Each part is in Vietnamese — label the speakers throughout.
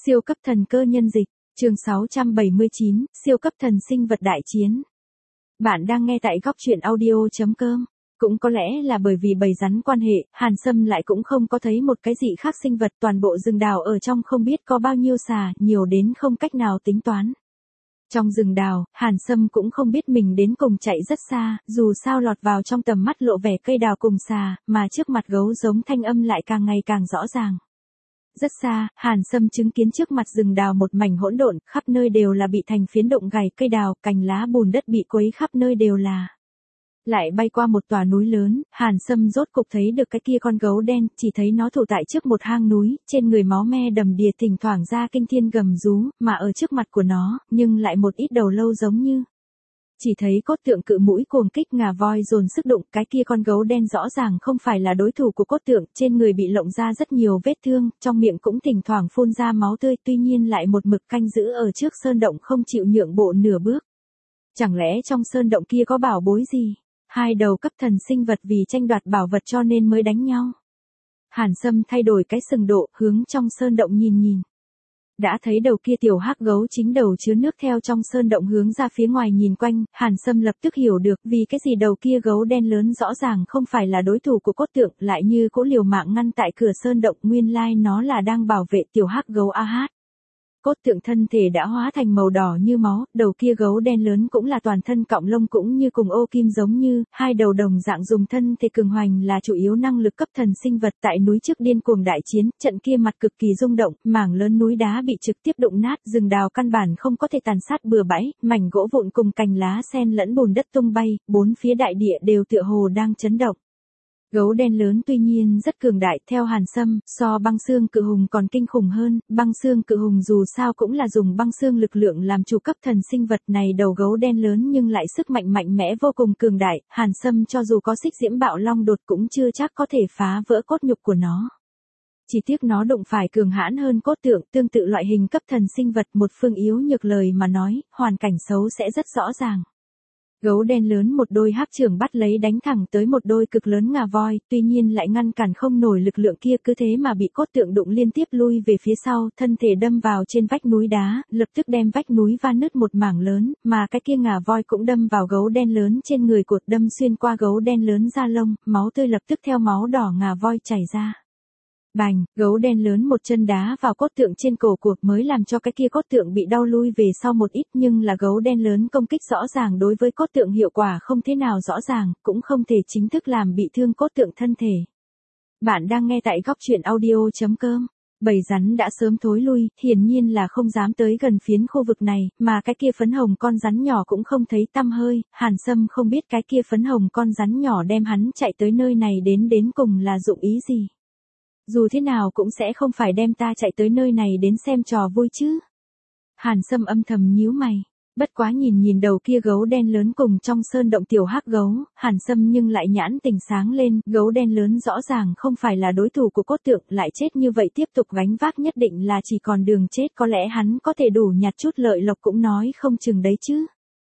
Speaker 1: Siêu cấp thần cơ nhân dịch, chương 679, siêu cấp thần sinh vật đại chiến. Bạn đang nghe tại góc truyện audio.com. Cũng có lẽ là bởi vì bầy rắn quan hệ, Hàn Sâm lại cũng không có thấy một cái gì khác sinh vật, toàn bộ rừng đào ở trong không biết có bao nhiêu xà, nhiều đến không cách nào tính toán. Trong rừng đào, Hàn Sâm cũng không biết mình đến cùng chạy rất xa, dù sao lọt vào trong tầm mắt lộ vẻ cây đào cùng xà, mà trước mặt gấu giống thanh âm lại càng ngày càng rõ ràng. Rất xa, Hàn Sâm chứng kiến trước mặt rừng đào một mảnh hỗn độn, khắp nơi đều là bị thành phiến động gầy cây đào, cành lá bùn đất bị quấy khắp nơi đều là. Lại bay qua một tòa núi lớn, Hàn Sâm rốt cục thấy được cái kia con gấu đen, chỉ thấy nó thủ tại trước một hang núi, trên người máu me đầm đìa thỉnh thoảng ra kinh thiên gầm rú, mà ở trước mặt của nó, nhưng lại một ít đầu lâu giống như. Chỉ thấy cốt tượng cự mũi cuồng kích ngà voi dồn sức đụng, cái kia con gấu đen rõ ràng không phải là đối thủ của cốt tượng, trên người bị lộng ra rất nhiều vết thương, trong miệng cũng thỉnh thoảng phun ra máu tươi, tuy nhiên lại một mực canh giữ ở trước sơn động không chịu nhượng bộ nửa bước. Chẳng lẽ trong sơn động kia có bảo bối gì? Hai đầu cấp thần sinh vật vì tranh đoạt bảo vật cho nên mới đánh nhau. Hàn Sâm thay đổi cái sừng độ, hướng trong sơn động nhìn nhìn. Đã thấy đầu kia tiểu hắc gấu chính đầu chứa nước theo trong sơn động hướng ra phía ngoài nhìn quanh, Hàn Sâm lập tức hiểu được vì cái gì đầu kia gấu đen lớn rõ ràng không phải là đối thủ của cốt tượng, lại như cỗ liều mạng ngăn tại cửa sơn động, nguyên lai nó là đang bảo vệ tiểu hắc gấu AH. Cốt tượng thân thể đã hóa thành màu đỏ như máu, đầu kia gấu đen lớn cũng là toàn thân cọng lông cũng như cùng ô kim giống như, hai đầu đồng dạng dùng thân thể cường hoành là chủ yếu năng lực cấp thần sinh vật tại núi trước điên cuồng đại chiến, trận kia mặt cực kỳ rung động, mảng lớn núi đá bị trực tiếp đụng nát, rừng đào căn bản không có thể tàn sát bừa bãi, mảnh gỗ vụn cùng cành lá sen lẫn bùn đất tung bay, bốn phía đại địa đều tựa hồ đang chấn động. Gấu đen lớn tuy nhiên rất cường đại, theo Hàn Sâm, so băng xương cự hùng còn kinh khủng hơn, băng xương cự hùng dù sao cũng là dùng băng xương lực lượng làm chủ cấp thần sinh vật này, đầu gấu đen lớn nhưng lại sức mạnh mạnh mẽ vô cùng cường đại, Hàn Sâm cho dù có xích diễm bạo long đột cũng chưa chắc có thể phá vỡ cốt nhục của nó. Chỉ tiếc nó đụng phải cường hãn hơn cốt tượng, tương tự loại hình cấp thần sinh vật, một phương yếu nhược lời mà nói, hoàn cảnh xấu sẽ rất rõ ràng. Gấu đen lớn một đôi hắc trưởng bắt lấy đánh thẳng tới một đôi cực lớn ngà voi, tuy nhiên lại ngăn cản không nổi lực lượng kia, cứ thế mà bị cốt tượng đụng liên tiếp lui về phía sau, thân thể đâm vào trên vách núi đá, lập tức đem vách núi va nứt một mảng lớn, mà cái kia ngà voi cũng đâm vào gấu đen lớn trên người, cột đâm xuyên qua gấu đen lớn da lông, máu tươi lập tức theo máu đỏ ngà voi chảy ra. Bành, gấu đen lớn một chân đá vào cốt tượng trên cổ cuộc mới làm cho cái kia cốt tượng bị đau lui về sau một ít, nhưng là gấu đen lớn công kích rõ ràng đối với cốt tượng hiệu quả không thế nào rõ ràng, cũng không thể chính thức làm bị thương cốt tượng thân thể. Bạn đang nghe tại góc truyện audio.com. Bầy rắn đã sớm thối lui, hiển nhiên là không dám tới gần phiến khu vực này, mà cái kia phấn hồng con rắn nhỏ cũng không thấy tăm hơi, Hàn Sâm không biết cái kia phấn hồng con rắn nhỏ đem hắn chạy tới nơi này đến cùng là dụng ý gì. Dù thế nào cũng sẽ không phải đem ta chạy tới nơi này đến xem trò vui chứ. Hàn Sâm âm thầm nhíu mày, bất quá nhìn đầu kia gấu đen lớn cùng trong sơn động tiểu hắc gấu, Hàn Sâm nhưng lại nhãn tình sáng lên, gấu đen lớn rõ ràng không phải là đối thủ của cốt tượng, lại chết như vậy tiếp tục gánh vác nhất định là chỉ còn đường chết, có lẽ hắn có thể đủ nhặt chút lợi lộc cũng nói không chừng đấy chứ.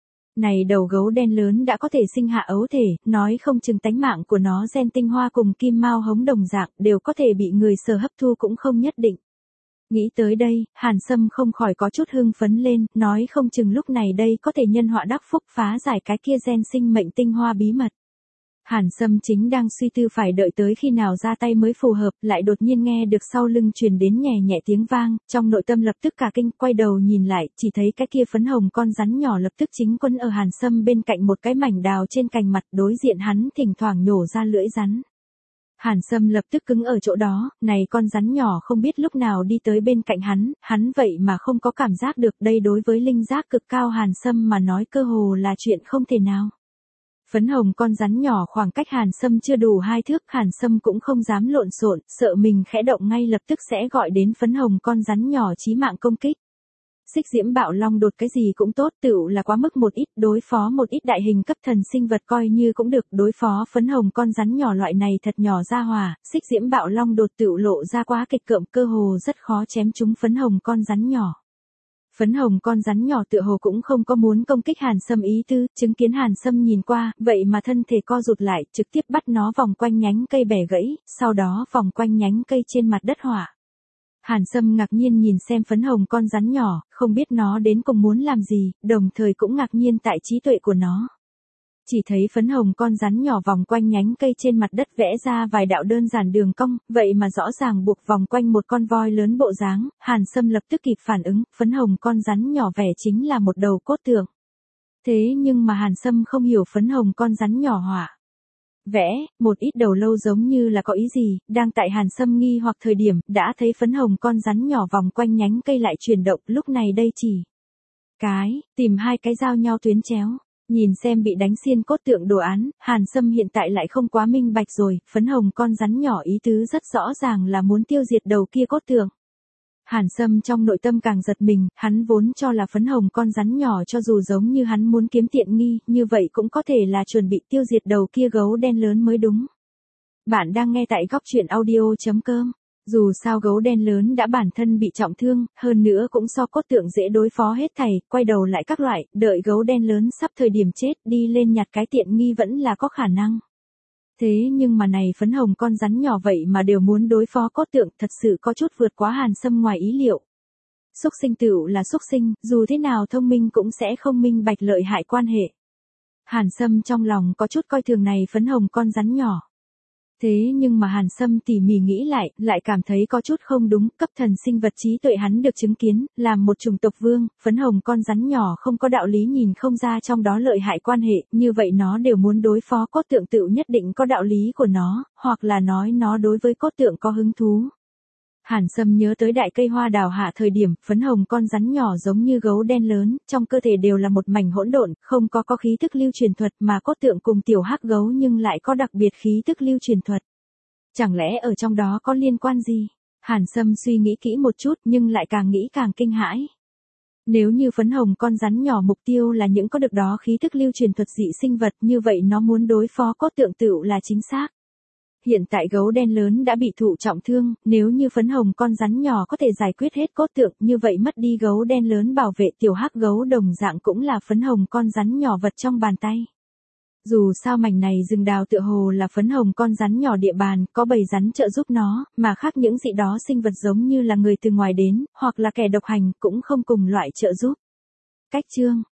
Speaker 1: Này đầu gấu đen lớn đã có thể sinh hạ ấu thể, nói không chừng tánh mạng của nó gen tinh hoa cùng kim mao hống đồng dạng đều có thể bị người sở hấp thu cũng không nhất định. Nghĩ tới đây, Hàn Sâm không khỏi có chút hưng phấn lên, nói không chừng lúc này đây có thể nhân họa đắc phúc phá giải cái kia gen sinh mệnh tinh hoa bí mật. Hàn Sâm chính đang suy tư phải đợi tới khi nào ra tay mới phù hợp, lại đột nhiên nghe được sau lưng truyền đến nhẹ nhẹ tiếng vang, trong nội tâm lập tức cả kinh, quay đầu nhìn lại, chỉ thấy cái kia phấn hồng con rắn nhỏ lập tức chính quấn ở Hàn Sâm bên cạnh một cái mảnh đào trên cành mặt, đối diện hắn thỉnh thoảng nhổ ra lưỡi rắn. Hàn Sâm lập tức cứng ở chỗ đó, này con rắn nhỏ không biết lúc nào đi tới bên cạnh hắn vậy mà không có cảm giác được, đây đối với linh giác cực cao Hàn Sâm mà nói cơ hồ là chuyện không thể nào. Phấn hồng con rắn nhỏ khoảng cách Hàn Sâm chưa đủ 2 thước, Hàn Sâm cũng không dám lộn xộn, sợ mình khẽ động ngay lập tức sẽ gọi đến phấn hồng con rắn nhỏ chí mạng công kích. Xích diễm bạo long đột cái gì cũng tốt, tựu là quá mức một ít, đối phó một ít đại hình cấp thần sinh vật coi như cũng được, đối phó phấn hồng con rắn nhỏ loại này thật nhỏ ra hỏa, xích diễm bạo long đột tựu lộ ra quá kịch cộm, cơ hồ rất khó chém trúng phấn hồng con rắn nhỏ. Phấn hồng con rắn nhỏ tựa hồ cũng không có muốn công kích Hàn Sâm ý tư, chứng kiến Hàn Sâm nhìn qua, vậy mà thân thể co rụt lại, trực tiếp bắt nó vòng quanh nhánh cây bẻ gãy, sau đó vòng quanh nhánh cây trên mặt đất hỏa. Hàn Sâm ngạc nhiên nhìn xem phấn hồng con rắn nhỏ, không biết nó đến cùng muốn làm gì, đồng thời cũng ngạc nhiên tại trí tuệ của nó. Chỉ thấy phấn hồng con rắn nhỏ vòng quanh nhánh cây trên mặt đất vẽ ra vài đạo đơn giản đường cong, vậy mà rõ ràng buộc vòng quanh một con voi lớn bộ dáng. Hàn Sâm lập tức kịp phản ứng, phấn hồng con rắn nhỏ vẽ chính là một đầu cốt tượng. Thế nhưng mà Hàn Sâm không hiểu phấn hồng con rắn nhỏ họa vẽ, một ít đầu lâu giống như là có ý gì, đang tại Hàn Sâm nghi hoặc thời điểm, đã thấy phấn hồng con rắn nhỏ vòng quanh nhánh cây lại chuyển động, lúc này đây chỉ tìm hai cái giao nhau tuyến chéo. Nhìn xem bị đánh xiên cốt tượng đồ án, Hàn Sâm hiện tại lại không quá minh bạch rồi, phấn hồng con rắn nhỏ ý tứ rất rõ ràng là muốn tiêu diệt đầu kia cốt tượng. Hàn Sâm trong nội tâm càng giật mình, hắn vốn cho là phấn hồng con rắn nhỏ cho dù giống như hắn muốn kiếm tiện nghi, như vậy cũng có thể là chuẩn bị tiêu diệt đầu kia gấu đen lớn mới đúng. Bạn đang nghe tại góc truyện audio.com. Dù sao gấu đen lớn đã bản thân bị trọng thương, hơn nữa cũng so cốt tượng dễ đối phó hết thảy, quay đầu lại các loại, đợi gấu đen lớn sắp thời điểm chết đi lên nhặt cái tiện nghi vẫn là có khả năng. Thế nhưng mà này phấn hồng con rắn nhỏ vậy mà đều muốn đối phó cốt tượng, thật sự có chút vượt quá Hàn Sâm ngoài ý liệu. Xúc sinh tựu là xúc sinh, dù thế nào thông minh cũng sẽ không minh bạch lợi hại quan hệ. Hàn Sâm trong lòng có chút coi thường này phấn hồng con rắn nhỏ. Thế nhưng mà Hàn Sâm tỉ mỉ nghĩ lại cảm thấy có chút không đúng, cấp thần sinh vật trí tuệ hắn được chứng kiến, làm một chủng tộc vương, phấn hồng con rắn nhỏ không có đạo lý nhìn không ra trong đó lợi hại quan hệ, như vậy nó đều muốn đối phó cốt tượng tựu nhất định có đạo lý của nó, hoặc là nói nó đối với cốt tượng có hứng thú. Hàn Sâm nhớ tới đại cây hoa đào hạ thời điểm, phấn hồng con rắn nhỏ giống như gấu đen lớn, trong cơ thể đều là một mảnh hỗn độn, không có khí thức lưu truyền thuật mà cốt tượng cùng tiểu hắc gấu nhưng lại có đặc biệt khí thức lưu truyền thuật. Chẳng lẽ ở trong đó có liên quan gì? Hàn Sâm suy nghĩ kỹ một chút nhưng lại càng nghĩ càng kinh hãi. Nếu như phấn hồng con rắn nhỏ mục tiêu là những có được đó khí thức lưu truyền thuật dị sinh vật như vậy nó muốn đối phó cốt tượng tựu là chính xác. Hiện tại gấu đen lớn đã bị thụ trọng thương, nếu như phấn hồng con rắn nhỏ có thể giải quyết hết cốt tượng như vậy mất đi gấu đen lớn bảo vệ tiểu hắc gấu đồng dạng cũng là phấn hồng con rắn nhỏ vật trong bàn tay. Dù sao mảnh này rừng đào tựa hồ là phấn hồng con rắn nhỏ địa bàn, có bầy rắn trợ giúp nó, mà khác những dị đó sinh vật giống như là người từ ngoài đến, hoặc là kẻ độc hành cũng không cùng loại trợ giúp. Cách chương